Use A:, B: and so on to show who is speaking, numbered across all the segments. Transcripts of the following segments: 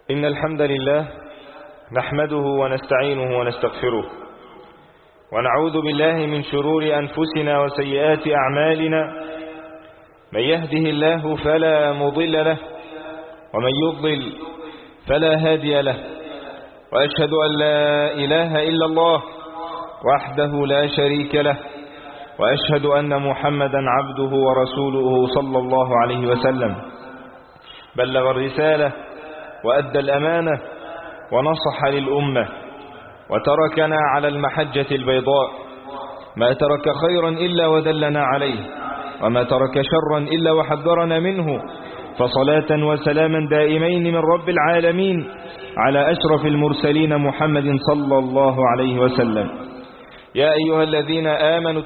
A: إن الحمد لله نحمده ونستعينه ونستغفره ونعوذ بالله من شرور أنفسنا وسيئات أعمالنا. من يهده الله فلا مضل له ومن يضلل فلا هادي له، وأشهد أن لا إله إلا الله وحده لا شريك له، وأشهد أن محمدا عبده ورسوله صلى الله عليه وسلم. بلغ الرسالة وأدى الأمانة ونصح للأمة وتركنا على المحجة البيضاء، ما ترك خيرا إلا ودلنا عليه، وما ترك شرا إلا وحذرنا منه. فصلاة وسلاما دائمين من رب العالمين على أشرف المرسلين محمد صلى الله عليه وسلم. يا أيها الذين آمنوا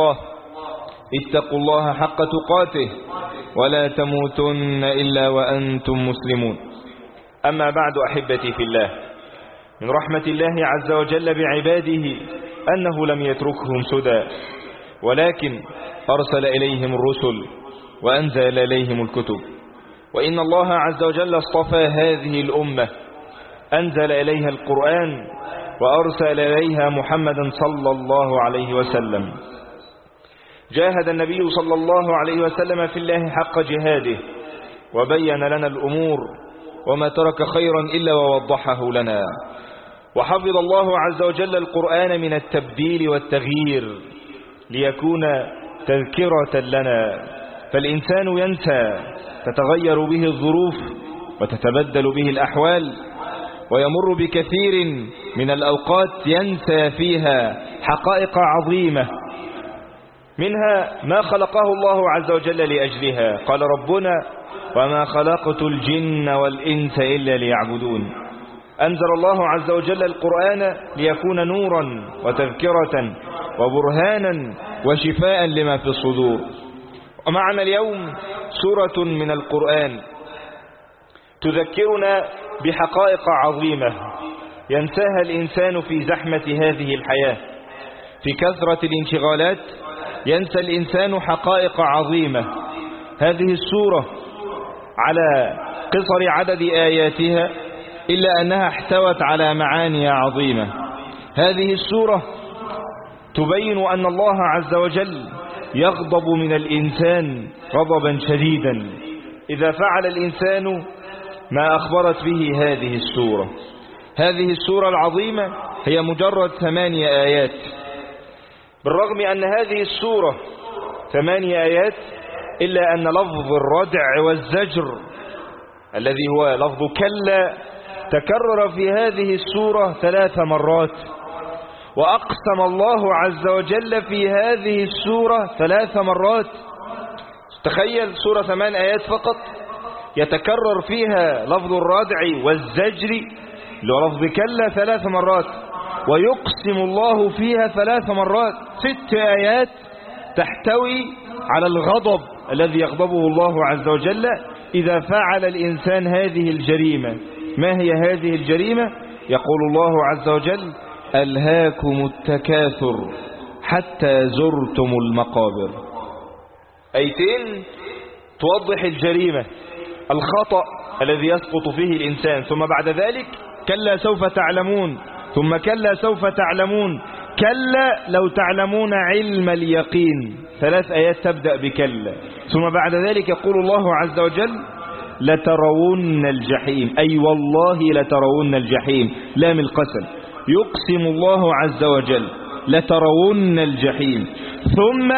A: اتقوا الله حق تقاته ولا تموتن إلا وأنتم مسلمون. أما بعد، أحبتي في الله، من رحمة الله عز وجل بعباده أنه لم يتركهم سدى، ولكن أرسل إليهم الرسل وأنزل إليهم الكتب. وإن الله عز وجل اصطفى هذه الأمة، أنزل إليها القرآن وأرسل إليها محمدا صلى الله عليه وسلم. جاهد النبي صلى الله عليه وسلم في الله حق جهاده، وبين لنا الأمور، وما ترك خيرا إلا ووضحه لنا. وحفظ الله عز وجل القرآن من التبديل والتغيير ليكون تذكرة لنا، فالإنسان ينسى، تتغير به الظروف وتتبدل به الأحوال، ويمر بكثير من الأوقات ينسى فيها حقائق عظيمة، منها ما خلقه الله عز وجل لأجلها. قال ربنا: وما خلقت الجن والإنس إلا ليعبدون. أنزل الله عز وجل القرآن ليكون نورا وتذكرة وبرهانا وشفاء لما في الصدور. ومعنا اليوم سورة من القرآن تذكرنا بحقائق عظيمة ينساها الإنسان في زحمة هذه الحياة. في كثرة الانشغالات ينسى الإنسان حقائق عظيمة. هذه السورة على قصر عدد آياتها إلا أنها احتوت على معاني عظيمة. هذه السورة تبين أن الله عز وجل يغضب من الإنسان غضبا شديدا إذا فعل الإنسان ما أخبرت به هذه السورة. هذه السورة العظيمة هي مجرد 8 آيات، بالرغم أن هذه السورة 8 آيات إلا أن لفظ الردع والزجر الذي هو لفظ كلا تكرر في هذه السورة 3 مرات، وأقسم الله عز وجل في هذه السورة 3 مرات. تخيل سورة 8 آيات فقط يتكرر فيها لفظ الردع والزجر لفظ كلا 3 مرات، ويقسم الله فيها 3 مرات. 6 آيات تحتوي على الغضب الذي يغضبه الله عز وجل إذا فعل الإنسان هذه الجريمة. ما هي هذه الجريمة؟ يقول الله عز وجل: ألهاكم التكاثر حتى زرتم المقابر. آيتين توضح الجريمة، الخطأ الذي يسقط فيه الإنسان، ثم بعد ذلك كلا سوف تعلمون، ثم كلا سوف تعلمون، كلا لو تعلمون علم اليقين. 3 آيات تبدأ بكلا، ثم بعد ذلك يقول الله عز وجل: لترون الجحيم، أي والله لترون الجحيم، لام القسم. يقسم الله عز وجل لترون الجحيم، ثم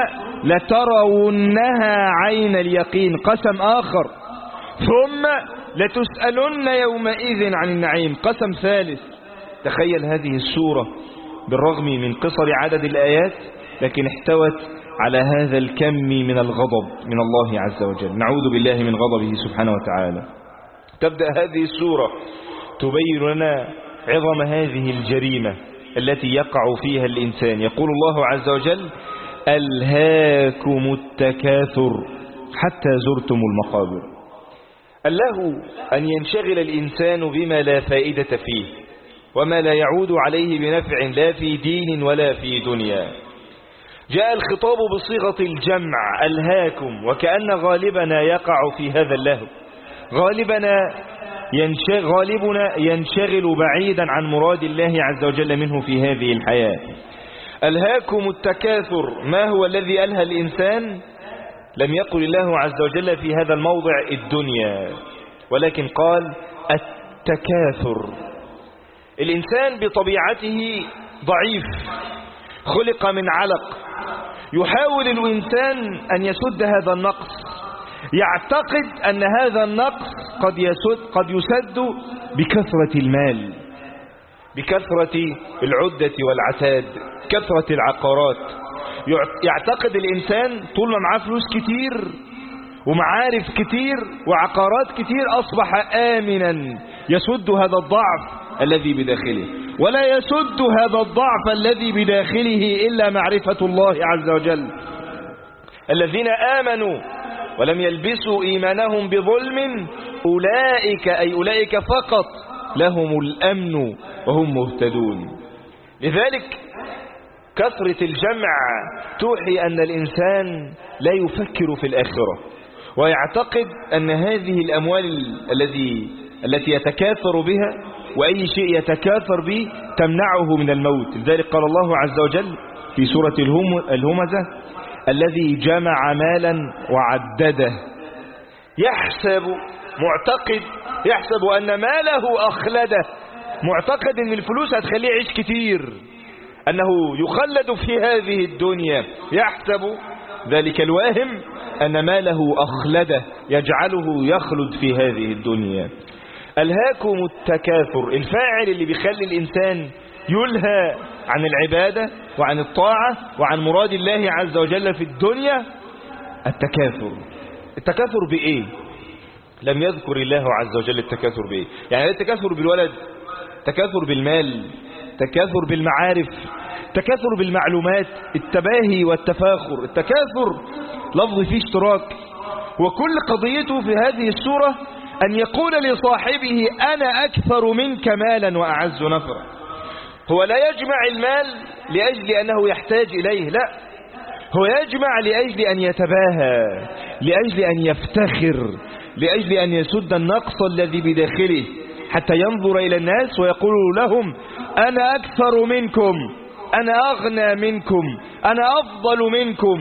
A: لترونها عين اليقين، قسم آخر، ثم لتسألن يومئذ عن النعيم، قسم ثالث. تخيل هذه السورة بالرغم من قصر عدد الآيات لكن احتوت على هذا الكم من الغضب من الله عز وجل. نعوذ بالله من غضبه سبحانه وتعالى. تبدأ هذه السورة تبين لنا عظم هذه الجريمة التي يقع فيها الإنسان. يقول الله عز وجل: ألهاكم التكاثر حتى زرتم المقابر. اللهو أن ينشغل الإنسان بما لا فائدة فيه وما لا يعود عليه بنفع لا في دين ولا في دنيا. جاء الخطاب بصيغة الجمع ألهاكم، وكأن غالبنا يقع في هذا اللهو. غالبنا غالبنا ينشغل بعيدا عن مراد الله عز وجل منه في هذه الحياة. ألهاكم التكاثر، ما هو الذي ألهى الإنسان؟ لم يقل الله عز وجل في هذا الموضع الدنيا، ولكن قال التكاثر. الإنسان بطبيعته ضعيف، خلق من علق، يحاول الإنسان أن يسد هذا النقص، يعتقد أن هذا النقص قد يسد بكثرة المال، بكثرة العدة والعتاد، كثرة العقارات. يعتقد الإنسان طول ما معاه فلوس كتير ومعارف كتير وعقارات كتير أصبح آمنا، يسد هذا الضعف الذي بداخله. ولا يسد هذا الضعف الذي بداخله إلا معرفة الله عز وجل. الذين آمنوا ولم يلبسوا إيمانهم بظلم أولئك فقط لهم الأمن وهم مهتدون. لذلك كثرة الجمع توحي أن الإنسان لا يفكر في الآخرة، ويعتقد أن هذه الأموال التي يتكاثر بها وأي شيء يتكاثر به تمنعه من الموت. لذلك قال الله عز وجل في سورة الهمزة: الذي جمع مالا وعدده، يحسب أن ماله أخلده، معتقد أن الفلوس هتخليه يعيش كتير، أنه يخلد في هذه الدنيا، يحسب ذلك الواهم أن ماله أخلده يجعله يخلد في هذه الدنيا. ألهاكم التكاثر، الفاعل اللي بيخلي الإنسان يلهى عن العبادة وعن الطاعة وعن مراد الله عز وجل في الدنيا التكاثر. التكاثر بإيه؟ لم يذكر الله عز وجل التكاثر بإيه. يعني التكاثر بالولد، تكاثر بالمال، تكاثر بالمعارف، تكاثر بالمعلومات، التباهي والتفاخر. التكاثر لفظ فيه اشتراك، وكل قضيته في هذه السورة أن يقول لصاحبه أنا أكثر منك مالا وأعز نفرا. هو لا يجمع المال لأجل أنه يحتاج إليه، لا، هو يجمع لأجل أن يتباهى، لأجل أن يفتخر، لأجل أن يسد النقص الذي بداخله، حتى ينظر إلى الناس ويقول لهم أنا أكثر منكم، أنا أغنى منكم، أنا أفضل منكم.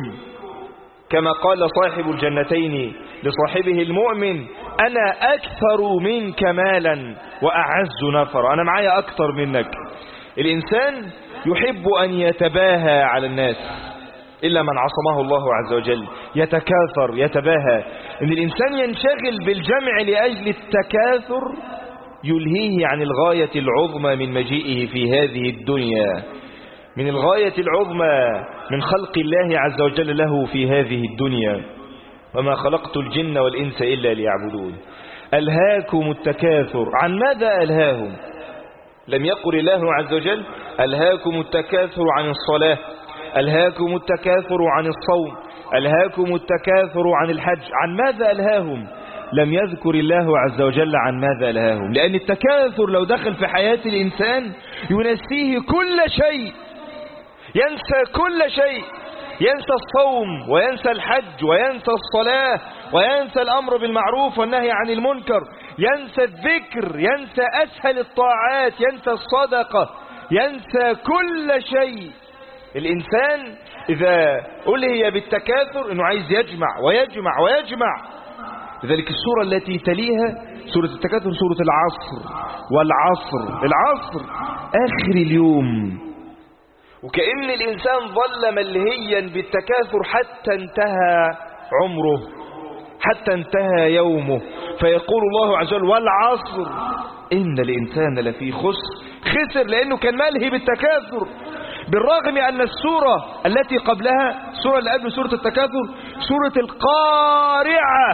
A: كما قال صاحب الجنتين لصاحبه المؤمن أنا أكثر منك مالا وأعز نفرا، أنا معايا أكثر منك. الإنسان يحب أن يتباهى على الناس إلا من عصمه الله عز وجل، يتكاثر، يتباهى. إن الإنسان ينشغل بالجمع لأجل التكاثر يلهيه عن الغاية العظمى من مجيئه في هذه الدنيا، من الغاية العظمى من خلق الله عز وجل له في هذه الدنيا. وما خلقت الجن والإنس إلا ليعبدون. ألهاكم التكاثر، عن ماذا ألهاهم؟ لم يقل الله عز وجل ألهاكم التكاثر عن الصلاة، ألهاكم التكاثر عن الصوم، ألهاكم التكاثر عن الحج. عن ماذا ألهاهم؟ لم يذكر الله عز وجل عن ماذا ألهاهم، لأن التكاثر لو دخل في حياة الإنسان ينسيه كل شيء، ينسى كل شيء، ينسى الصوم وينسى الحج وينسى الصلاة وينسى الأمر بالمعروف والنهي عن المنكر، ينسى الذكر، ينسى أسهل الطاعات، ينسى الصدقة، ينسى كل شيء. الإنسان إذا ألهي بالتكاثر أنه عايز يجمع ويجمع ويجمع. لذلك السورة التي تليها سورة التكاثر سورة العصر، والعصر، العصر آخر اليوم. وكأن الإنسان ظل ملهيا بالتكاثر حتى انتهى عمره، حتى انتهى يومه، فيقول الله عز وجل والعصر إن الإنسان لفي خسر لأنه كان ملهي بالتكاثر. بالرغم أن السورة التي قبلها، السورة اللي قبل سورة التكاثر، سورة القارعة.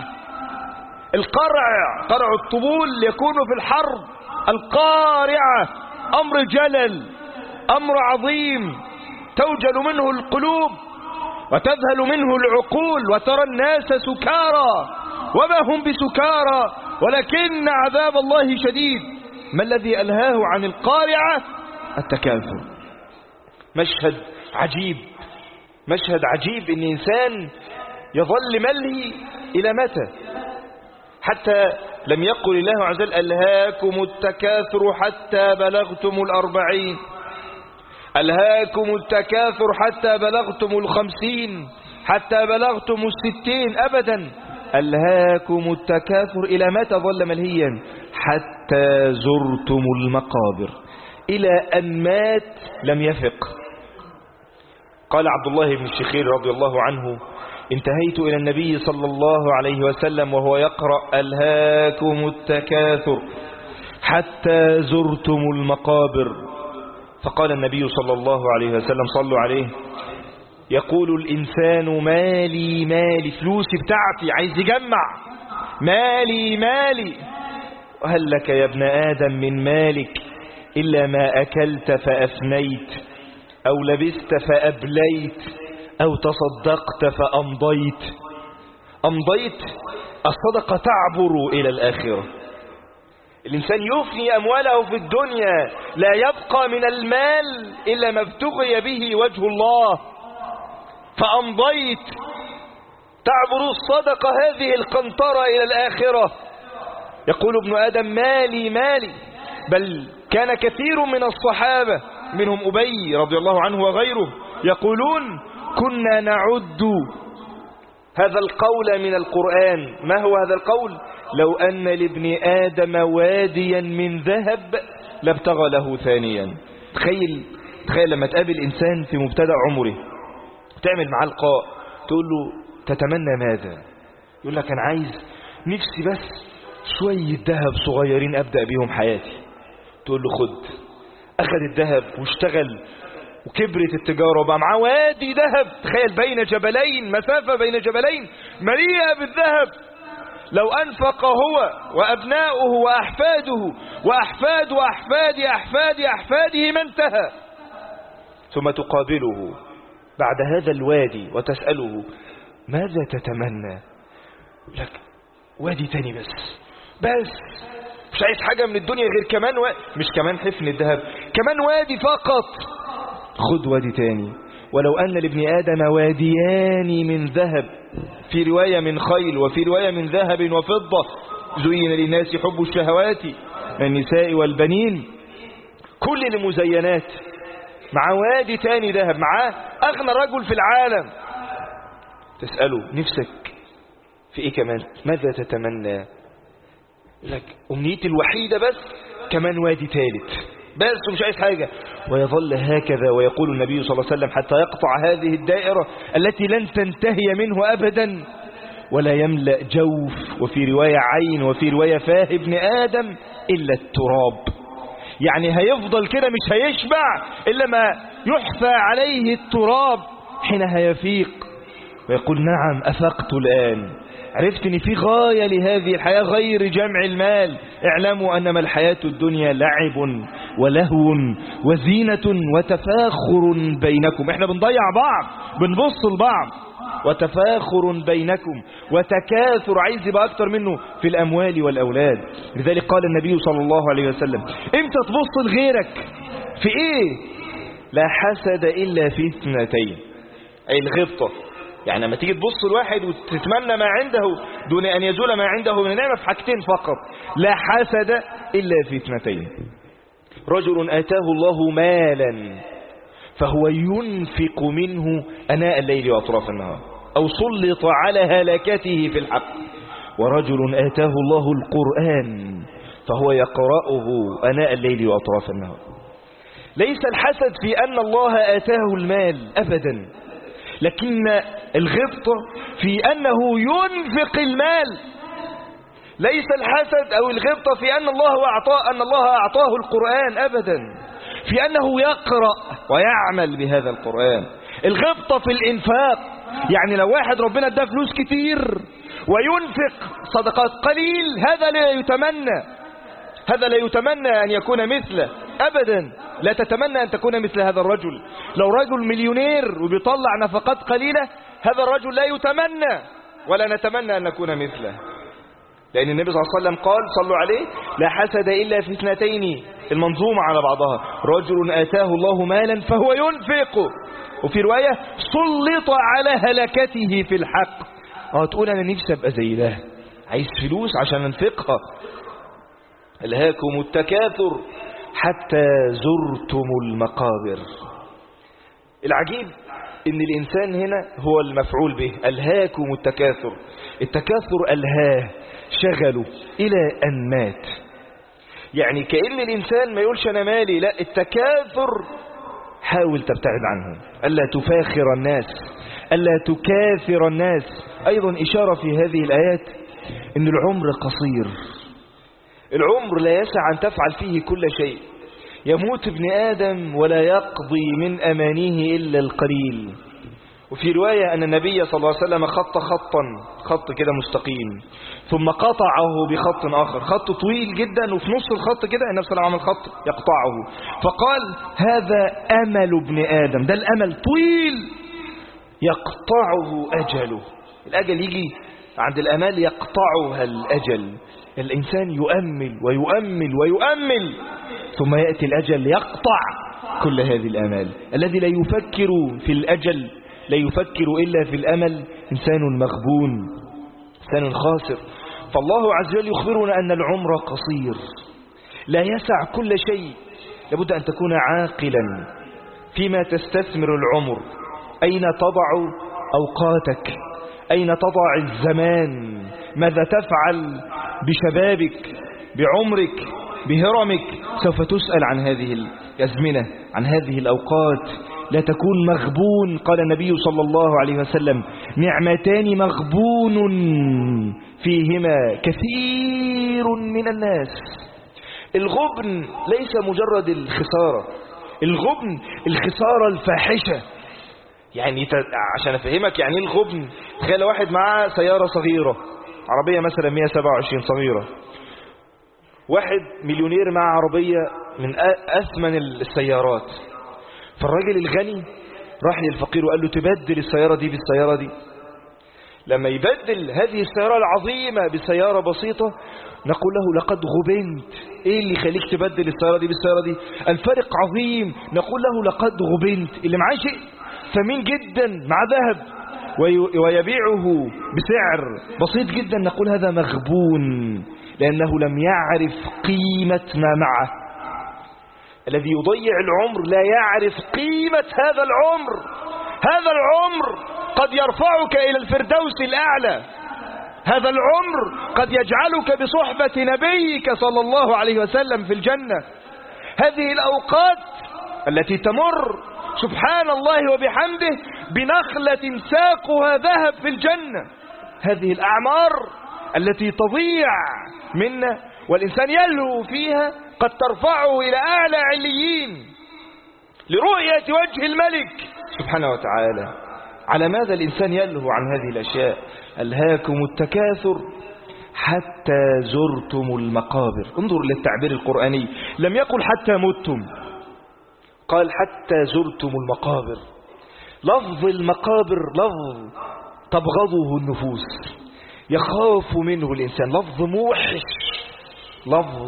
A: القرع، قرع الطبول يكون في الحرب. القارعة أمر جلل، أمر عظيم، توجل منه القلوب وتذهل منه العقول، وترى الناس سكارى وما هم بسكارى ولكن عذاب الله شديد. ما الذي ألهاه عن القارعة؟ التكاثر. مشهد عجيب، مشهد عجيب، إن إنسان يظل ملهي إلى متى؟ حتى لم يقل الله عز وجل ألهاكم التكاثر حتى بلغتم 40، ألهاكم التكاثر حتى بلغتم 50، حتى بلغتم 60، أبدا. ألهاكم التكاثر إلى متى ظل ملهيا؟ حتى زرتم المقابر، إلى أن مات لم يفق. قال عبد الله بن الشخير رضي الله عنه: انتهيت إلى النبي صلى الله عليه وسلم وهو يقرأ ألهاكم التكاثر حتى زرتم المقابر، فقال النبي صلى الله عليه وسلم: صلوا عليه، يقول الإنسان مالي مالي، فلوسي بتاعتي، عايز يجمع، مالي مالي، وهل لك يا ابن آدم من مالك إلا ما أكلت فأفنيت، أو لبست فأبليت، أو تصدقت فأمضيت. أمضيت، الصدقة تعبر إلى الآخرة. الإنسان يفني أمواله في الدنيا، لا يبقى من المال إلا ما ابتغي به وجه الله. فأمضيت، تعبر الصدقة هذه القنطرة إلى الآخرة. يقول ابن آدم مالي مالي، بل كان كثير من الصحابة منهم أبي رضي الله عنه وغيره يقولون: كنا نعد هذا القول من القرآن. ما هو هذا القول؟ لو أن لابن آدم واديا من ذهب لابتغى له ثانيا. تخيل لما تقابل إنسان في مبتدأ عمره، تعمل معاه لقاء، تقول له: تتمنى ماذا؟ يقول لك: أنا عايز نفسي بس شوية ذهب صغيرين أبدأ بيهم حياتي. تقول له: خد. أخذ الذهب واشتغل وكبرت التجارة وبقى معاه وادي ذهب. تخيل بين جبلين، مسافة بين جبلين مليئة بالذهب. لو أنفق هو وأبناؤه وأحفاده وأحفاد وأحفاد أحفاد أحفاده ما انتهى. ثم تقابله بعد هذا الوادي وتسأله: ماذا تتمنى؟ لك: وادي تاني بس مش عايز حاجة من الدنيا غير كمان مش كمان حفن الذهب، كمان وادي فقط. خد وادي تاني. ولو أن لابن آدم واديان من ذهب، في رواية من خيل وفي رواية من ذهب وفضة، زين للناس حب الشهوات من النساء والبنين، كل المزينات، مع وادي تاني ذهب، معاه أغنى رجل في العالم. تسأله: نفسك في إيه كمان؟ ماذا تتمنى؟ لك: أمنيتي الوحيدة بس كمان وادي ثالث بس، ومش عايز حاجة. ويظل هكذا، ويقول النبي صلى الله عليه وسلم: حتى يقطع هذه الدائرة التي لن تنتهي منه أبدا، ولا يملأ جوف، وفي رواية عين، وفي رواية فاه ابن آدم إلا التراب. يعني هيفضل كده مش هيشبع إلا ما يحفى عليه التراب حينها يفيق ويقول: نعم أفقت الآن، عرفت ان في غاية لهذه الحياة غير جمع المال. اعلموا انما الحياة الدنيا لعب ولهو وزينة وتفاخر بينكم. احنا بنضيع بعض، بنبص لبعض. وتفاخر بينكم وتكاثر، عايز يبقى اكتر منه في الاموال والاولاد. لذلك قال النبي صلى الله عليه وسلم: امتى تبص لغيرك؟ في ايه؟ لا حسد الا في اثنتين، اي الغبطة. يعني لما تيجي تبص لواحد وتتمنى ما عنده دون أن يزول ما عنده من نعمة، في حاجتين فقط: لا حسد إلا في اثنتين. رجل آتاه الله مالا فهو ينفق منه أناء الليل وأطراف النهار، أو سلط على هلكته في الحق. ورجل آتاه الله القرآن فهو يقرأه أناء الليل وأطراف النهار. ليس الحسد في أن الله آتاه المال أبدا، لكن الغبطة في أنه ينفق المال. ليس الحسد أو الغبطة في أن الله أعطاه القرآن أبدا، في أنه يقرأ ويعمل بهذا القرآن. الغبطة في الإنفاق، يعني لو واحد ربنا اداه فلوس كتير وينفق صدقات قليل، هذا لا يتمنى أن يكون مثله أبدا. لا تتمنى أن تكون مثل هذا الرجل. لو رجل مليونير وبيطلع نفقات قليلة، هذا الرجل لا يتمنى ولا نتمنى أن نكون مثله، لأن النبي صلى الله عليه وسلم قال: صلوا عليه: لا حسد إلا في اثنتين. المنظومة على بعضها: رجل آتاه الله مالا فهو ينفق، وفي رواية سلط على هلكته في الحق. تقول: أنا نفسي أبقى زي ده، عايز فلوس عشان انفقها. ألهاكم التكاثر حتى زرتم المقابر. العجيب ان الانسان هنا هو المفعول به، ألهاكم التكاثر. التكاثر ألهاه، شغله الى ان مات. يعني كأن الانسان ما يقولش انا مالي، لا، التكاثر حاول تبتعد عنه، ألا تفاخر الناس، ألا تكاثر الناس. أيضا إشارة في هذه الآيات أن العمر قصير، العمر لا يسع أن تفعل فيه كل شيء. يموت ابن آدم ولا يقضي من أمانيه إلا القليل. وفي رواية أن النبي صلى الله عليه وسلم خط كده مستقيم، ثم قطعه بخط آخر، خط طويل جدا، وفي نص الخط كده النبي صلى الله عليه وسلم عمل خط يقطعه، فقال هذا أمل ابن آدم، ده الأمل طويل يقطعه أجله. الأجل يجي عند الأمال يقطعها الأجل. الإنسان يؤمل ويؤمل ويؤمل، ثم يأتي الأجل يقطع كل هذه الأمال. الذي لا يفكر في الأجل لا يفكر إلا في الأمل إنسان مغبون، إنسان خاسر. فالله عز وجل يخبرنا أن العمر قصير، لا يسع كل شيء. لابد أن تكون عاقلا فيما تستثمر العمر. أين تضع أوقاتك؟ أين تضع الزمان؟ ماذا تفعل بشبابك، بعمرك، بهرمك؟ سوف تسأل عن هذه الأزمنة، عن هذه الأوقات. لا تكون مغبون. قال النبي صلى الله عليه وسلم نعمتان مغبون فيهما كثير من الناس. الغبن ليس مجرد الخسارة، الغبن الخسارة الفاحشة. يعني عشان أفهمك يعني الغبن، تخيل واحد معاه سيارة صغيرة، عربية مثلا 127 صغيرة، واحد مليونير مع عربية من أثمن السيارات، فالراجل الغني راح للفقير وقال له تبدل السيارة دي بالسيارة دي. لما يبدل هذه السيارة العظيمة بسيارة بسيطة نقول له لقد غبنت. ايه اللي يخليك تبدل السيارة دي بالسيارة دي؟ الفرق عظيم. نقول له لقد غبنت. اللي معاه شيء ثمين جدا مع ذهب ويبيعه بسعر بسيط جدا، نقول هذا مغبون، لأنه لم يعرف قيمة ما معه. الذي يضيع العمر لا يعرف قيمة هذا العمر. هذا العمر قد يرفعك إلى الفردوس الأعلى، هذا العمر قد يجعلك بصحبة نبيك صلى الله عليه وسلم في الجنة. هذه الأوقات التي تمر سبحان الله وبحمده بنخلة ساقها ذهب في الجنة، هذه الأعمار التي تضيع منا والإنسان يلهو فيها قد ترفعه إلى أعلى عليين لرؤية وجه الملك سبحانه وتعالى. على ماذا الإنسان يلهو عن هذه الأشياء؟ ألهاكم التكاثر حتى زرتم المقابر. انظر للتعبير القرآني، لم يقل حتى متم، قال حتى زرتم المقابر. لفظ المقابر لفظ تبغضه النفوس، يخاف منه الإنسان، لفظ موحش، لفظ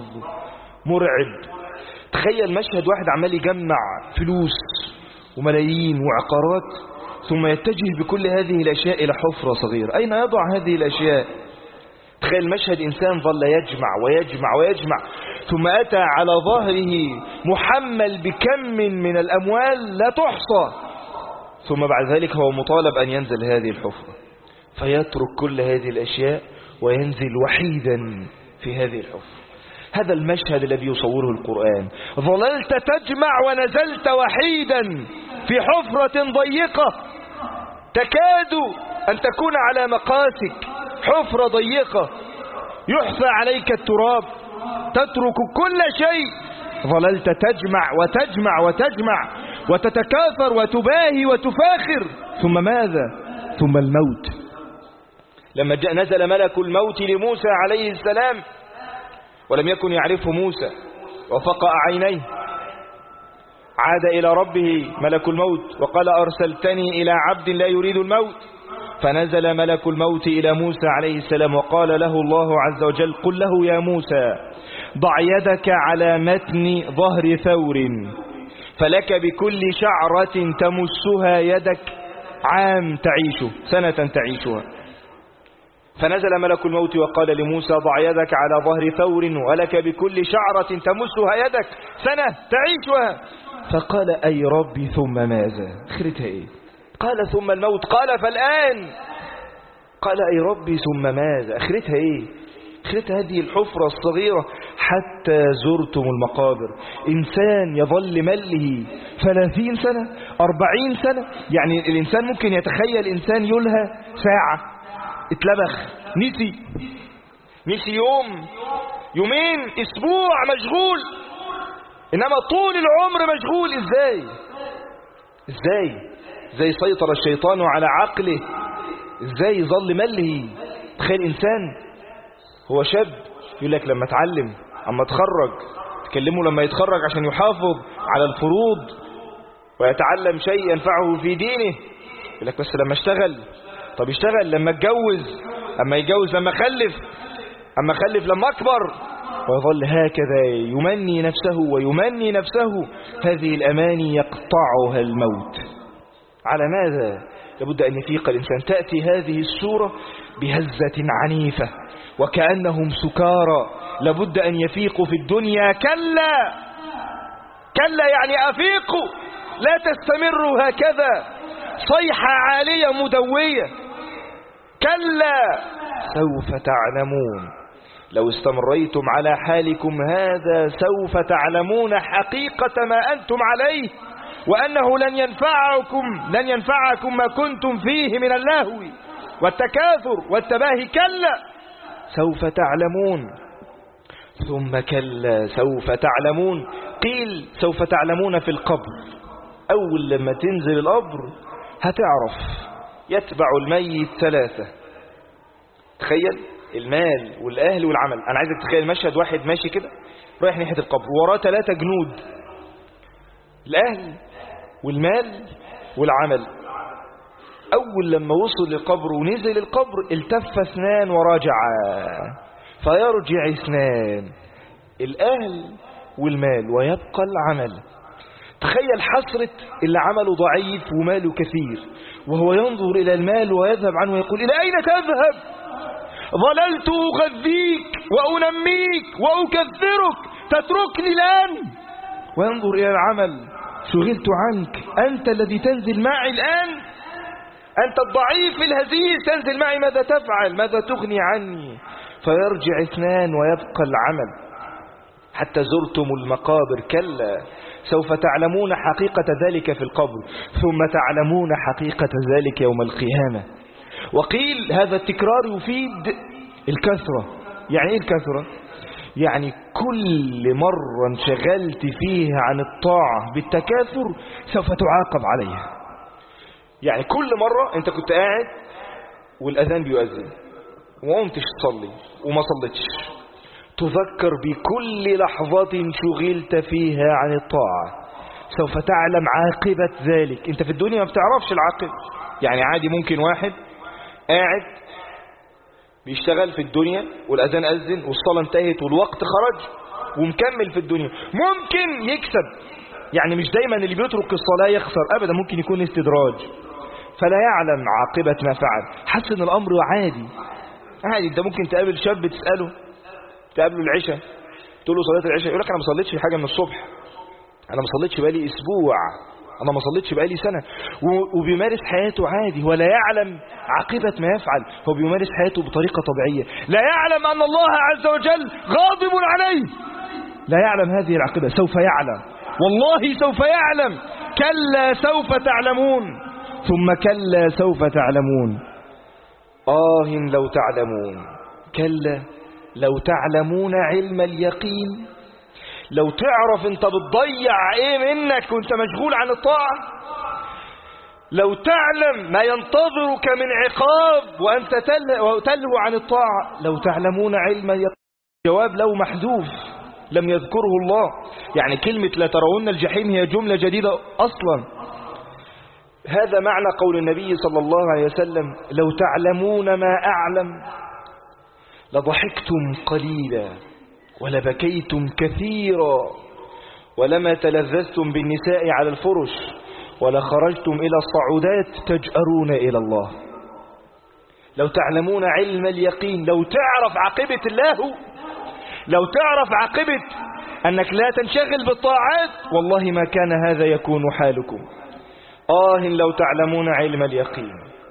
A: مرعب. تخيل مشهد واحد عمال يجمع فلوس وملايين وعقارات، ثم يتجه بكل هذه الأشياء إلى حفرة صغيرة. أين يضع هذه الأشياء؟ تخيل مشهد إنسان ظل يجمع ويجمع ويجمع، ثم أتى على ظهره محمل بكم من الأموال لا تحصى، ثم بعد ذلك هو مطالب أن ينزل هذه الحفرة، فيترك كل هذه الأشياء وينزل وحيدا في هذه الحفرة. هذا المشهد الذي يصوره القرآن. ظللت تجمع ونزلت وحيدا في حفرة ضيقة تكاد أن تكون على مقاسك، حفرة ضيقة يحفى عليك التراب، تترك كل شيء. ظللت تجمع وتجمع وتجمع وتتكاثر وتباهي وتفاخر، ثم ماذا؟ ثم الموت. لما نزل ملك الموت لموسى عليه السلام ولم يكن يعرفه موسى وفقأ عينيه، عاد إلى ربه ملك الموت وقال أرسلتني إلى عبد لا يريد الموت. فنزل ملك الموت إلى موسى عليه السلام وقال له الله عز وجل قل له يا موسى ضع يدك على متن ظهر ثور فلك بكل شعرة تمسها يدك عام تعيشه، سنة تعيشها. فنزل ملك الموت وقال لموسى ضع يدك على ظهر ثور ولك بكل شعرة تمسها يدك سنة تعيشها. فقال أي ربي ثم ماذا؟ آخرتها إيه؟ قال ثم الموت. قال فالآن. قال أي ربي ثم ماذا؟ آخرتها إيه؟ آخرتها هذه الحفرة الصغيرة. حتى زرتم المقابر. إنسان يظل مله 30 سنة 40 سنة. يعني الإنسان ممكن يتخيل إنسان يلهى ساعة، اتلبخ، نسي يوم، يومين، اسبوع مشغول، انما طول العمر مشغول. ازاي سيطر الشيطان على عقله؟ ازاي يظل مله؟ تخيل انسان هو شاب يقول لك لما اتعلم اما اتخرج، تكلمه لما يتخرج عشان يحافظ على الفروض ويتعلم شيء ينفعه في دينه، يقول لك بس لما اشتغل. طب يشتغل لما اتجوز، اما يتجوز لما خلف، اما خلف لما اكبر، ويظل هكذا يمني نفسه. هذه الاماني يقطعها الموت. على ماذا؟ لابد ان يفيق الانسان. تأتي هذه السورة بهزة عنيفة وكأنهم سكارى، لابد ان يفيقوا في الدنيا. كلا يعني افيقوا، لا تستمروا هكذا صيحة عالية مدوية. كلا سوف تعلمون. لو استمريتم على حالكم هذا سوف تعلمون حقيقة ما أنتم عليه، وأنه لن ينفعكم ما كنتم فيه من اللهو والتكاثر والتباهي. كلا سوف تعلمون. ثم كلا سوف تعلمون. قيل سوف تعلمون في القبر. أول لما تنزل القبر هتعرف. يتبع الميت 3. تخيل المال والأهل والعمل. أنا عايزك تتخيل مشهد واحد ماشي كده رايح ناحية القبر وراه 3 جنود، الأهل والمال والعمل. أول لما وصل للقبر ونزل القبر التف 2 ورجع، فيرجع 2 الأهل والمال ويبقى العمل. تخيل حسرة اللي عمله ضعيف وماله كثير، وهو ينظر إلى المال ويذهب عنه ويقول إلى أين تذهب؟ ظللت أغذيك وأنميك وأكثرك، تتركني الآن؟ وينظر إلى العمل، شغلت عنك، أنت الذي تنزل معي الآن، أنت الضعيف الهزيل تنزل معي، ماذا تفعل؟ ماذا تغني عني؟ فيرجع 2 ويبقى العمل. حتى زرتم المقابر. كلا سوف تعلمون حقيقة ذلك في القبر، ثم تعلمون حقيقة ذلك يوم القيامة. وقيل هذا التكرار يفيد الكثرة. يعني ايه الكثرة؟ يعني كل مرة انشغلت فيها عن الطاعة بالتكاثر سوف تعاقب عليها. يعني كل مرة انت كنت قاعد والأذان بيؤذن وما قمتش تصلي وما صليتش، تذكر بكل لحظة شغلت فيها عن الطاعة، سوف تعلم عاقبة ذلك. انت في الدنيا ما بتعرفش العاقبة. يعني عادي ممكن واحد قاعد بيشتغل في الدنيا والأذان أذن والصلاة انتهت والوقت خرج ومكمل في الدنيا، ممكن يكسب. يعني مش دايما اللي بيترك الصلاة يخسر أبدا، ممكن يكون استدراج، فلا يعلم عاقبة ما فعل. حس ان الأمر عادي. انت ممكن تقابل شاب تقابله العشاء، تقول له صلاة العشاء، يقول لك أنا ما صليتش حاجة من الصبح، أنا ما صليتش بقالي أسبوع، أنا ما صليتش بقالي سنة، وبيمارس حياته عادي ولا يعلم عاقبة ما يفعل. هو بيمارس حياته بطريقة طبيعية، لا يعلم أن الله عز وجل غاضب عليه، لا يعلم هذه العاقبة. سوف يعلم، والله سوف يعلم. كلا سوف تعلمون، ثم كلا سوف تعلمون. لو تعلمون. كلا لو تعلمون علم اليقين. لو تعرف انت بتضيع ايه منك وانت مشغول عن الطاعة، لو تعلم ما ينتظرك من عقاب وانت تلهو عن الطاعة، لو تعلمون علم اليقين. جواب لو محذوف لم يذكره الله. يعني كلمة لا ترون الجحيم هي جملة جديدة أصلا. هذا معنى قول النبي صلى الله عليه وسلم لو تعلمون ما أعلم لضحكتم قليلا ولبكيتم كثيرا ولما تلذذتم بالنساء على الفرش ولخرجتم إلى الصعودات تجأرون إلى الله. لو تعلمون علم اليقين، لو تعرف عاقبة الله، لو تعرف عاقبة أنك لا تنشغل بالطاعات، والله ما كان هذا يكون حالكم. لو تعلمون علم اليقين.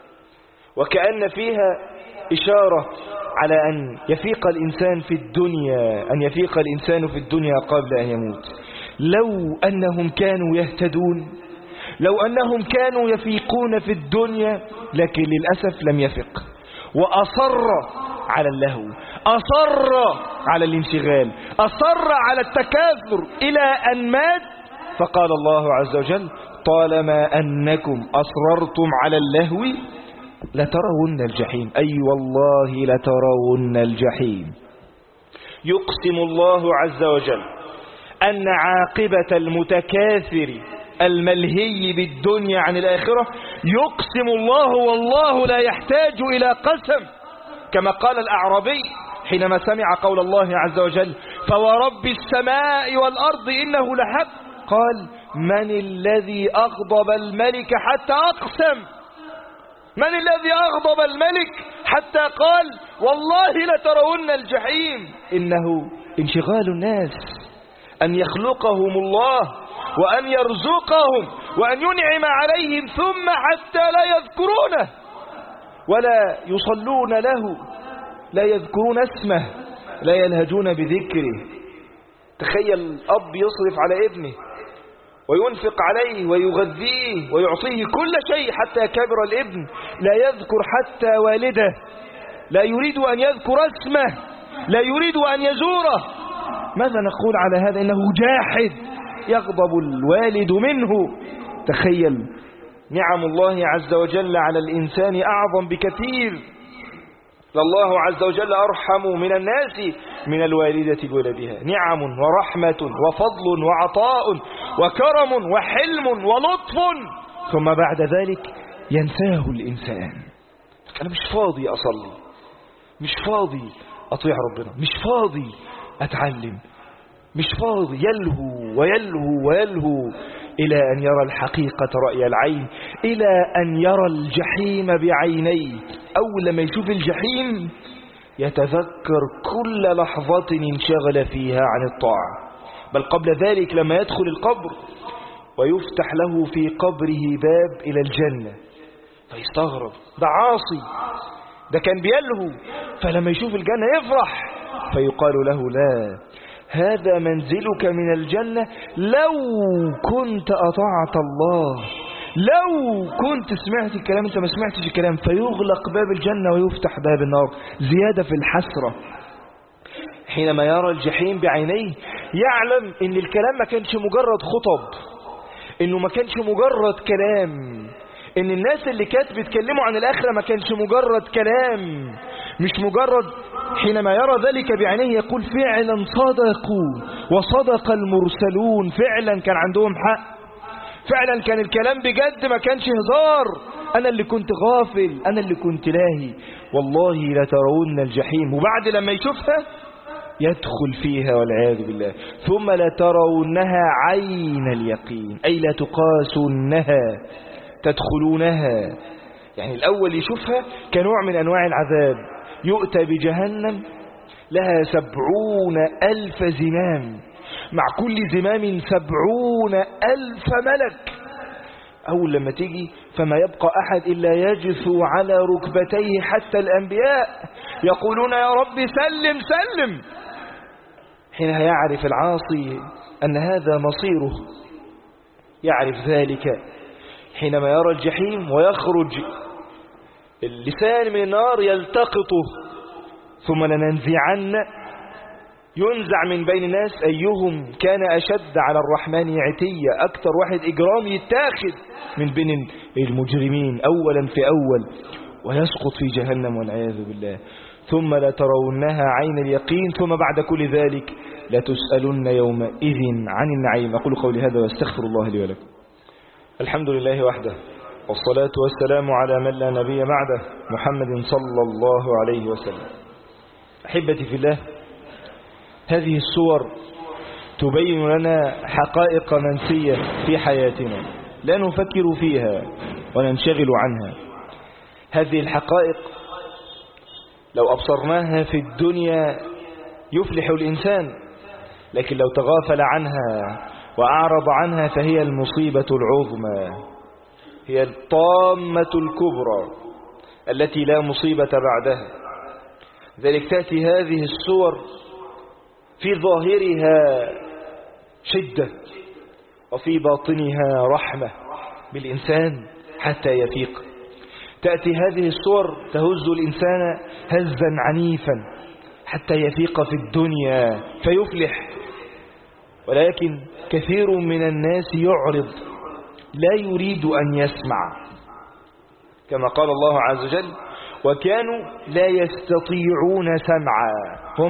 A: وكأن فيها إشارة على أن يفيق الإنسان في الدنيا، أن يفيق الإنسان في الدنيا قبل أن يموت. لو أنهم كانوا يهتدون، لو أنهم كانوا يفيقون في الدنيا، لكن للأسف لم يفق، وأصر على اللهو، أصر على الانشغال، أصر على التكاثر إلى أن مات. فقال الله عز وجل: طالما أنكم أصررتم على اللهو لترون الجحيم، أي والله لترون الجحيم. يقسم الله عز وجل أن عاقبة المتكاثر الملهي بالدنيا عن الآخرة، يقسم الله والله لا يحتاج إلى قسم، كما قال الأعرابي حينما سمع قول الله عز وجل: فورب السماء والأرض إنه لحق، قال: من الذي أغضب الملك حتى أقسم؟ من الذي أغضب الملك حتى قال والله لترون الجحيم؟ إنه انشغال الناس، أن يخلقهم الله وأن يرزقهم وأن ينعم عليهم، ثم حتى لا يذكرونه ولا يصلون له، لا يذكرون اسمه، لا يلهجون بذكره. تخيل أب يصرف على ابنه وينفق عليه ويغذيه ويعطيه كل شيء حتى كبر الابن، لا يذكر حتى والده، لا يريد أن يذكر اسمه، لا يريد أن يزوره. ماذا نقول على هذا؟ إنه جاحد يغضب الوالد منه. تخيل نعم الله عز وجل على الإنسان أعظم بكثير. الله عز وجل أرحم من الناس من الوالدة بولدها، نعم ورحمة وفضل وعطاء وكرم وحلم ولطف، ثم بعد ذلك ينساه الإنسان. أنا مش فاضي أصلي، مش فاضي أطيع ربنا، مش فاضي أتعلم، مش فاضي. يلهو ويلهو ويلهو إلى أن يرى الحقيقة رأي العين، إلى أن يرى الجحيم بعينيه. أول ما يشوف الجحيم يتذكر كل لحظة انشغل فيها عن الطاعة. بل قبل ذلك لما يدخل القبر ويفتح له في قبره باب إلى الجنة فيستغرب، ده عاصي، ده كان بيلهو، فلما يشوف الجنة يفرح، فيقال له: لا، هذا منزلك من الجنة لو كنت أطعت الله، لو كنت سمعت الكلام، انت ما سمعتش الكلام. فيغلق باب الجنة ويفتح باب النار، زيادة في الحسرة. حينما يرى الجحيم بعينيه يعلم ان الكلام ما كانش مجرد خطب، انه ما كانش مجرد كلام، ان الناس اللي كانت بيتكلموا عن الآخرة ما كانش مجرد كلام، مش مجرد. حينما يرى ذلك بعينيه يقول: فعلا صدقوا وصدق المرسلون، فعلا كان عندهم حق، فعلا كان الكلام بجد، ما كانش هزار. أنا اللي كنت غافل، أنا اللي كنت لاهي، والله لترون الجحيم. وبعد لما يشوفها يدخل فيها والعياذ بالله. ثم لترونها عين اليقين، أي لا تقاسونها، تدخلونها. يعني الأول يشوفها كنوع من أنواع العذاب. يؤتى بجهنم لها 70,000 زمام، مع كل زمام 70,000 ملك. أول لما تيجي فما يبقى أحد إلا يجثو على ركبتيه، حتى الأنبياء يقولون: يا رب سلم سلم. حينها يعرف العاصي أن هذا مصيره، يعرف ذلك حينما يرى الجحيم ويخرج اللسان من النار يلتقطه، ثم لننزعن، ينزع من بين الناس أيهم كان أشد على الرحمن عتية، أكثر واحد إجرام يتاخد من بين المجرمين أولا في أول، ويسقط في جهنم والعياذ بالله. ثم لترونها عين اليقين، ثم بعد كل ذلك لتسألن يومئذ عن النعيم. أقول قولي هذا واستغفر الله لي ولكم. الحمد لله وحده، والصلاة والسلام على من لا نبي بعده، محمد صلى الله عليه وسلم. أحبتي في الله، هذه الصور تبين لنا حقائق منسية في حياتنا لا نفكر فيها وننشغل عنها. هذه الحقائق لو أبصرناها في الدنيا يفلح الإنسان، لكن لو تغافل عنها وأعرض عنها فهي المصيبة العظمى، هي الطامة الكبرى التي لا مصيبة بعدها. ذلك تأتي هذه الصور في ظاهرها شدة وفي باطنها رحمة بالإنسان حتى يفيق. تأتي هذه الصور تهز الإنسان هزا عنيفا حتى يفيق في الدنيا فيفلح، ولكن كثير من الناس يعرض لا يريد أن يسمع، كما قال الله عز وجل وكانوا لا يستطيعون سمعا. هو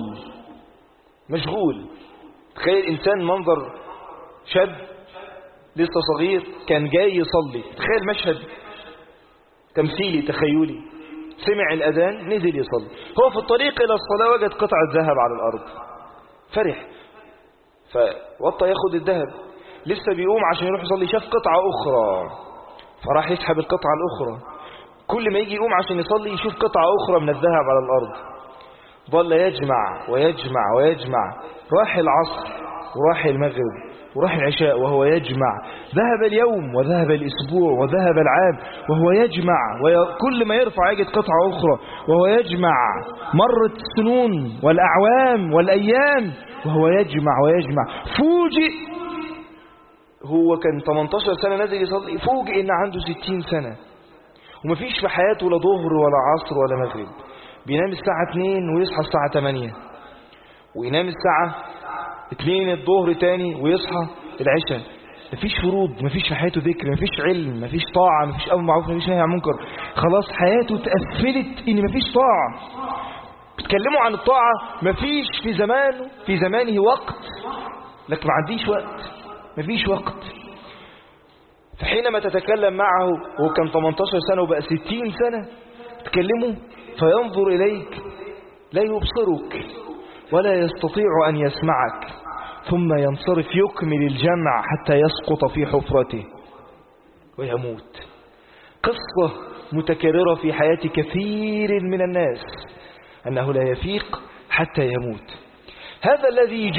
A: مشغول. تخيل إنسان منظر شاب لسه صغير كان جاي يصلي، تخيل مشهد تمثيلي تخيلي، سمع الأذان نزل يصلي، هو في الطريق إلى الصلاة وجد قطعة ذهب على الأرض، فرح فوطى ياخد الذهب، لسه بيقوم عشان يروح يصلي شاف قطعة أخرى فراح يسحب القطعة الأخرى، كل ما يجي يقوم عشان يصلي يشوف قطعة أخرى من الذهب على الأرض، ظل يجمع ويجمع ويجمع، راح العصر وراح المغرب وراح العشاء وهو يجمع، ذهب اليوم وذهب الأسبوع وذهب العام وهو يجمع، وكل ما يرفع يجد قطعة أخرى وهو يجمع، مرت السنون والأعوام والأيام وهو يجمع ويجمع، فوجئ هو كان 18 سنة نازل يصلي، فوجئ إن عنده 60 سنة ومفيش في حياته لا ظهر ولا عصر ولا مغرب، بينام الساعة 2 ويصحى الساعة 8، وينام الساعة 2 الظهر تاني ويصحى العشاء، مفيش فروض، مفيش في حياته ذكر، مفيش علم، مفيش طاعة، مفيش أمر معروف، مفيش نهي عن منكر، خلاص حياته اتقفلت إن مفيش طاعة. بتكلموا عن الطاعة، مفيش في زمانه وقت، لكن ما عنديش وقت، مفيش وقت. فحينما تتكلم معه وهو كان 18 سنة وبقى 60 سنة تكلمه فينظر إليك لا يبصرك ولا يستطيع أن يسمعك، ثم ينصرف يكمل الجمع حتى يسقط في حفرته ويموت. قصة متكررة في حياة كثير من الناس أنه لا يفيق حتى يموت. هذا الذي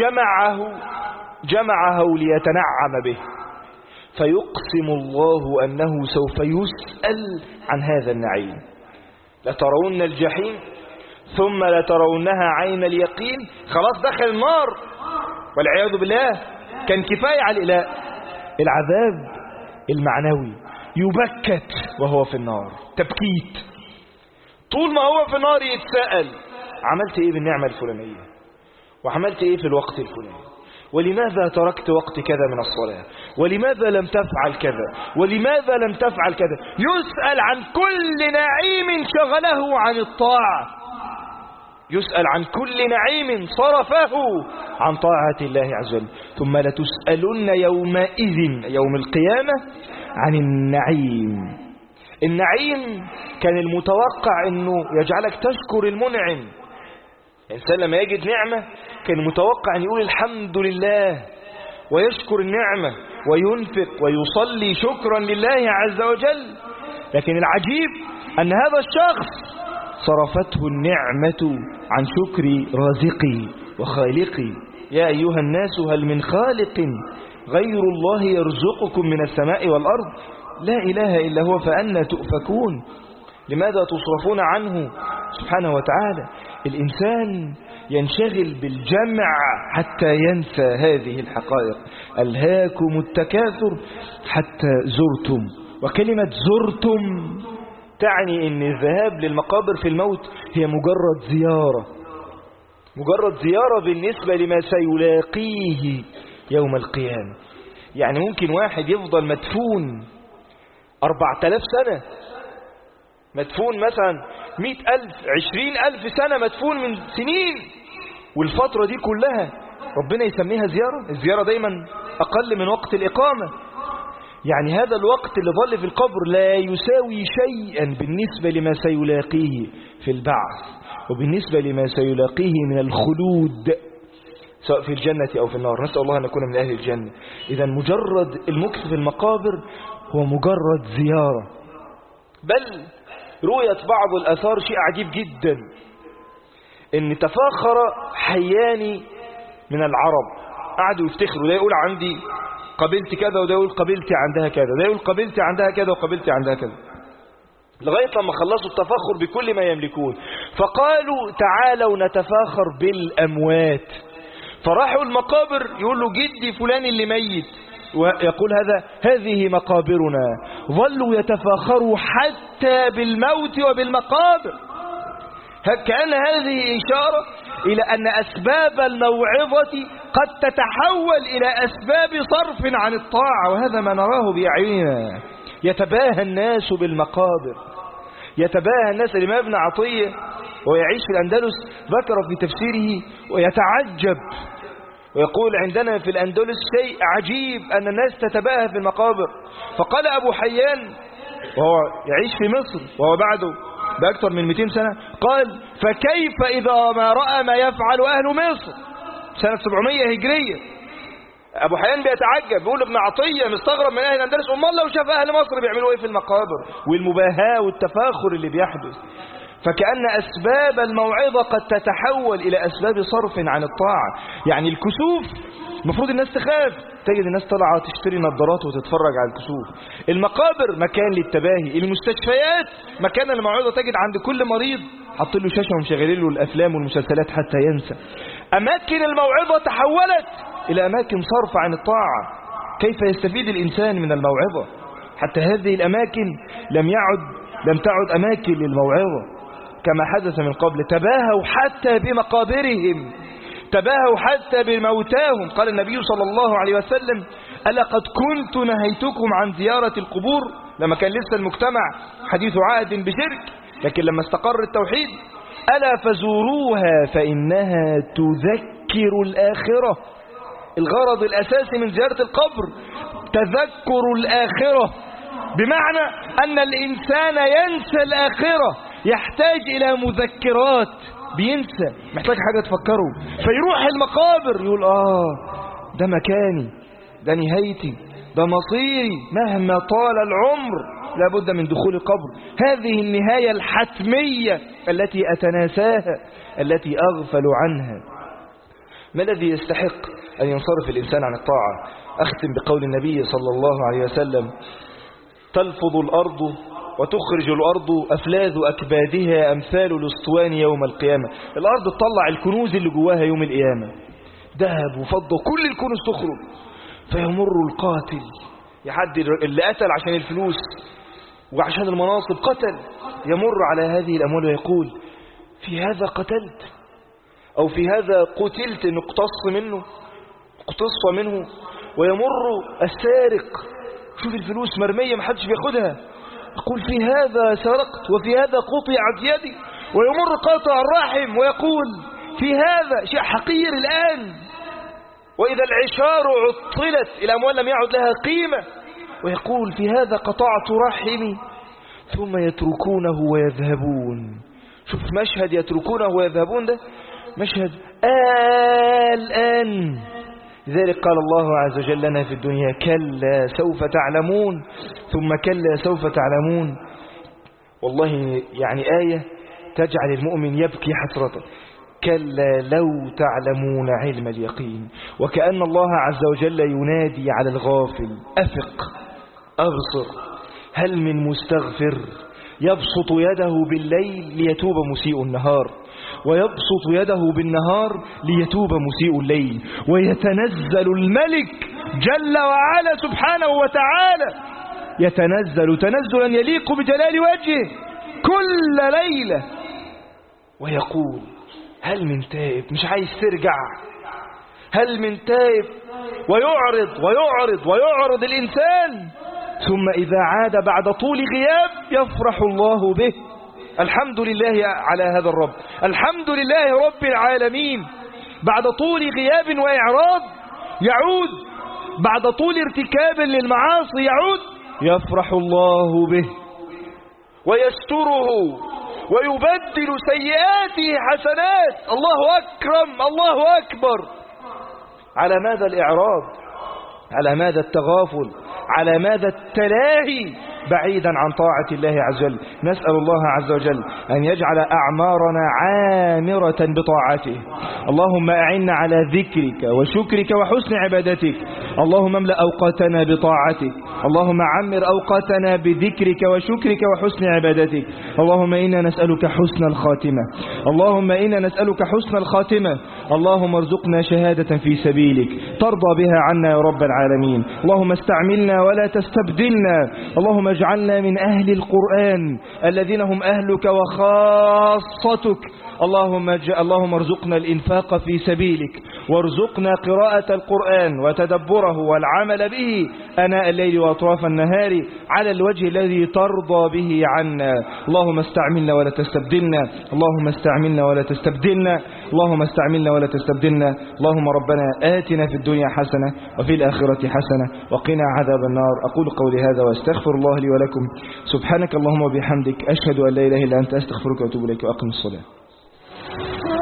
A: جمعه ليتنعم به، فيقسم الله أنه سوف يسأل عن هذا النعيم. لترون الجحيم ثم لترونها عين اليقين، خلاص دخل النار والعياذ بالله، كان كفاية على الإله. العذاب المعنوي يبكت وهو في النار تبكيت، طول ما هو في النار يتسأل عملت ايه بالنعمة الفلانية، وعملت ايه في الوقت الفلاني، ولماذا تركت وقت كذا من الصلاة، ولماذا لم تفعل كذا، ولماذا لم تفعل كذا. يسأل عن كل نعيم شغله عن الطاعة، يسأل عن كل نعيم صرفه عن طاعة الله عز وجل. ثم لتسألن يومئذ يوم القيامة عن النعيم. النعيم كان المتوقع انه يجعلك تشكر المنعم. الإنسان لما يجد نعمة كان متوقع أن يقول الحمد لله ويشكر النعمة وينفق ويصلي شكرا لله عز وجل، لكن العجيب أن هذا الشخص صرفته النعمة عن شكر رازقي وخالقي. يا أيها الناس هل من خالق غير الله يرزقكم من السماء والأرض لا إله إلا هو فأنى تؤفكون. لماذا تصرفون عنه سبحانه وتعالى؟ الإنسان ينشغل بالجمع حتى ينسى هذه الحقائق. ألهاكم التكاثر حتى زرتم، وكلمة زرتم تعني أن الذهاب للمقابر في الموت هي مجرد زيارة بالنسبة لما سيلاقيه يوم القيامة. يعني ممكن واحد يفضل مدفون 4000 سنة، مدفون مثلا 100,000 20,000 سنة، مدفون من سنين، والفترة دي كلها ربنا يسميها زيارة. الزيارة دايما أقل من وقت الإقامة. يعني هذا الوقت اللي ظل في القبر لا يساوي شيئا بالنسبة لما سيلاقيه في البعث، وبالنسبة لما سيلاقيه من الخلود سواء في الجنة أو في النار. نسأل الله أن نكون من أهل الجنة. إذا مجرد المكث في المقابر هو مجرد زيارة. بل رؤية بعض الآثار شيء عجيب جدا، ان تفاخر حيان من العرب قعدوا يفتخروا، ده يقول عندي قبيلتي كذا، وده يقول قبيلتي عندها كذا، ده يقول قبيلتي عندها كذا وقبيلتي عندها كذا، لغاية لما خلصوا التفاخر بكل ما يملكون. فقالوا تعالوا نتفاخر بالأموات، فراحوا المقابر يقول له جدي فلان اللي ميت، ويقول هذه مقابرنا. ظلوا يتفاخروا حتى بالموت وبالمقابر. كأن هذه إشارة إلى أن أسباب الموعظة قد تتحول إلى أسباب صرف عن الطاعة، وهذا ما نراه بأعيننا. يتباهى الناس بالمقابر، يتباهى الناس. الإمام ابن عطية ويعيش في الأندلس ذكر في تفسيره ويتعجب ويقول عندنا في الأندلس شيء عجيب أن الناس تتباهى في المقابر. فقال أبو حيان وهو يعيش في مصر وهو بعده بأكثر من 200 سنة، قال فكيف إذا ما رأى ما يفعل أهل مصر سنة 700 هجرية. أبو حيان بيتعجب، بيقول ابن عطية مستغرب من أهل الأندلس، أمال لو شاف أهل مصر بيعملوا إيه في المقابر، والمباهاة والتفاخر اللي بيحدث. فكأن أسباب الموعظة قد تتحول إلى أسباب صرف عن الطاعة. يعني الكسوف المفروض الناس تخاف، تجد الناس طالعة تشتري نظارات وتتفرج على الكسوف. المقابر مكان للتباهي، المستشفيات مكان الموعظة، تجد عند كل مريض حاطين له شاشة ومشغلين له الأفلام والمسلسلات حتى ينسى. أماكن الموعظة تحولت إلى أماكن صرف عن الطاعة. كيف يستفيد الإنسان من الموعظة؟ حتى هذه الأماكن لم تعد أماكن للموعظة كما حدث من قبل. تباهوا حتى بمقابرهم، تباهوا حتى بموتاهم. قال النبي صلى الله عليه وسلم ألا قد كنت نهيتكم عن زيارة القبور، لما كان لسه المجتمع حديث عهد بشرك، لكن لما استقر التوحيد ألا فزوروها فإنها تذكر الآخرة. الغرض الأساسي من زيارة القبر تذكر الآخرة، بمعنى أن الإنسان ينسى الآخرة، يحتاج إلى مذكرات، بينسى، محتاج حاجة تفكره، فيروح المقابر يقول ده مكاني، ده نهايتي، ده مصيري، مهما طال العمر لابد من دخول القبر. هذه النهاية الحتمية التي أتناساها، التي أغفل عنها. ما الذي يستحق أن ينصرف الإنسان عن الطاعة؟ أختم بقول النبي صلى الله عليه وسلم تلفظ الأرض وتخرج الأرض أفلاذ أكبادها أمثال الأسطوان يوم القيامة. الأرض تطلع الكنوز اللي جواها يوم القيامة، ذهب وفضة، كل الكنوز تخرج. فيمر القاتل، يعدي اللي قتل عشان الفلوس وعشان المناصب قتل، يمر على هذه الأموال ويقول في هذا قتلت، أو في هذا قتلت، اقتص منه. ويمر السارق، شوف الفلوس مرمية محدش بياخدها، يقول في هذا سرقت، وفي هذا قطعت يدي. ويمر قاطع الرحم ويقول في هذا شيء حقير الآن. وإذا العشار عطلت، الأموال لم يعد لها قيمة، ويقول في هذا قطعت رحمي. ثم يتركونه ويذهبون. شوف مشهد يتركونه ويذهبون، ده مشهد الآن. لذلك قال الله عز وجل لنا في الدنيا كلا سوف تعلمون، ثم كلا سوف تعلمون. والله يعني آية تجعل المؤمن يبكي حسرة. كلا لو تعلمون علم اليقين. وكأن الله عز وجل ينادي على الغافل أفق أبصر، هل من مستغفر يبسط يده بالليل ليتوب مسيء النهار، ويبسط يده بالنهار ليتوب مسيء الليل. ويتنزل الملك جل وعلا سبحانه وتعالى، يتنزل تنزلا يليق بجلال وجهه كل ليلة، ويقول هل من تائب، مش عايز ترجع، هل من تائب. ويعرض ويعرض ويعرض الإنسان، ثم إذا عاد بعد طول غياب يفرح الله به. الحمد لله على هذا الرب، الحمد لله رب العالمين. بعد طول غياب وإعراض يعود، بعد طول ارتكاب للمعاصي يعود، يفرح الله به ويستره ويبدل سيئاته حسنات. الله أكرم، الله أكبر. على ماذا الإعراض؟ على ماذا التغافل؟ على ماذا التلاهي بعيدا عن طاعة الله عز وجل. نسأل الله عز وجل أن يجعل أعمارنا عامرة بطاعته. اللهم أعنا على ذكرك وشكرك وحسن عبادتك. اللهم املأ أوقاتنا بطاعتك. اللهم عمر أوقاتنا بذكرك وشكرك وحسن عبادتك. اللهم إنا نسألك حسن الخاتمة. اللهم إنا نسألك حسن الخاتمة. اللهم ارزقنا شهادة في سبيلك ترضى بها عنا يا رب العالمين. اللهم استعملنا ولا تستبدلنا. اللهم اجعلنا من أهل القرآن الذين هم أهلك وخاصتك. اللهم ارزقنا الإنفاق في سبيلك، وارزقنا قراءة القرآن وتدبره والعمل به أناء الليل وأطراف النهار على الوجه الذي ترضى به عنا. اللهم استعملنا ولا تستبدلنا. اللهم استعملنا ولا تستبدلنا. اللهم استعملنا ولا تستبدلنا. اللهم ربنا آتنا في الدنيا حسنة وفي الآخرة حسنة وقنا عذاب النار. أقول قولي هذا واستغفر الله لي ولكم. سبحانك اللهم وبحمدك، أشهد أن لا إله إلا أنت، أستغفرك وأتوب إليك، وأقم الصلاة.